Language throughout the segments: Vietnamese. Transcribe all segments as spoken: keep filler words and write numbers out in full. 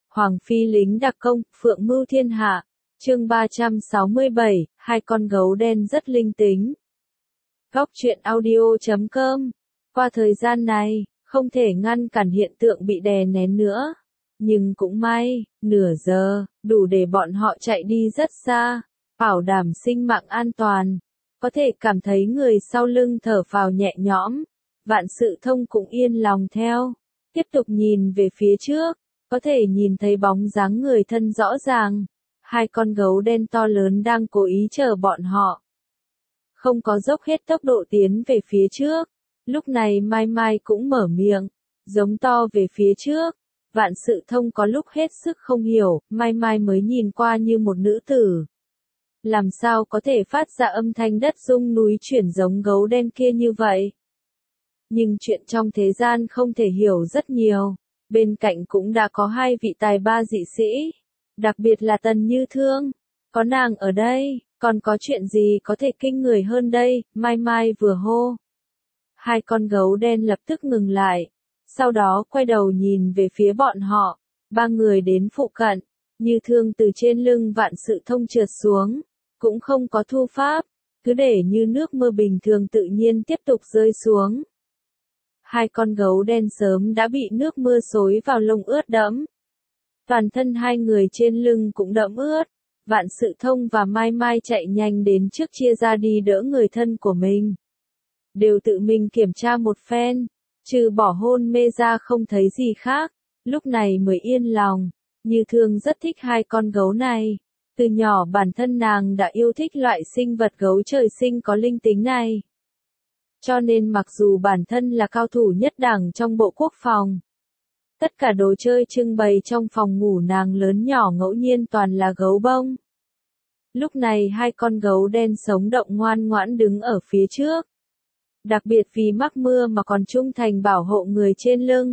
Hoàng phi lính đặc công, phượng mưu thiên hạ. Chương ba trăm sáu mươi bảy, hai con gấu đen rất linh tính. Góc truyện audio chấm com. Qua thời gian này, không thể ngăn cản hiện tượng bị đè nén nữa. Nhưng cũng may, nửa giờ, đủ để bọn họ chạy đi rất xa, bảo đảm sinh mạng an toàn. Có thể cảm thấy người sau lưng thở phào nhẹ nhõm. Vạn Sự Thông cũng yên lòng theo. Tiếp tục nhìn về phía trước, có thể nhìn thấy bóng dáng người thân rõ ràng. Hai con gấu đen to lớn đang cố ý chờ bọn họ. Không có dốc hết tốc độ tiến về phía trước. Lúc này Mai Mai cũng mở miệng, giống to về phía trước. Vạn Sự Thông có lúc hết sức không hiểu, Mai Mai mới nhìn qua như một nữ tử. Làm sao có thể phát ra âm thanh đất rung núi chuyển giống gấu đen kia như vậy? Nhưng chuyện trong thế gian không thể hiểu rất nhiều. Bên cạnh cũng đã có hai vị tài ba dị sĩ. Đặc biệt là Tần Như Thương. Có nàng ở đây, còn có chuyện gì có thể kinh người hơn đây? Mai Mai vừa hô. Hai con gấu đen lập tức ngừng lại. Sau đó quay đầu nhìn về phía bọn họ. Ba người đến phụ cận. Như Thương từ trên lưng Vạn Sự Thông trượt xuống. Cũng không có thu pháp. Cứ để như nước mưa bình thường tự nhiên tiếp tục rơi xuống. Hai con gấu đen sớm đã bị nước mưa xối vào lông ướt đẫm. Toàn thân hai người trên lưng cũng đẫm ướt. Vạn Sự Thông và Mai Mai chạy nhanh đến trước chia ra đi đỡ người thân của mình. Đều tự mình kiểm tra một phen. Trừ bỏ hôn mê ra không thấy gì khác. Lúc này mới yên lòng. Như Thương rất thích hai con gấu này. Từ nhỏ bản thân nàng đã yêu thích loại sinh vật gấu trời sinh có linh tính này. Cho nên mặc dù bản thân là cao thủ nhất đẳng trong bộ quốc phòng. Tất cả đồ chơi trưng bày trong phòng ngủ nàng lớn nhỏ ngẫu nhiên toàn là gấu bông. Lúc này hai con gấu đen sống động ngoan ngoãn đứng ở phía trước. Đặc biệt vì mắc mưa mà còn trung thành bảo hộ người trên lưng.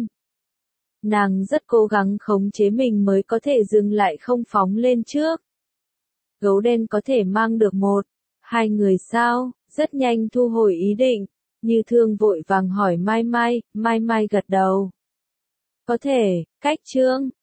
Nàng rất cố gắng khống chế mình mới có thể dừng lại không phóng lên trước. Gấu đen có thể mang được một, hai người sao? Rất nhanh thu hồi ý định. Như Thương vội vàng hỏi Mai Mai, Mai Mai gật đầu. Có thể, cách trương,